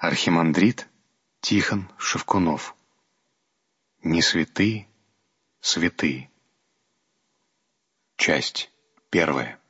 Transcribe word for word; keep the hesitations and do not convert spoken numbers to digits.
Архимандрит Тихон Шевкунов. Не святы, святы. Часть первая.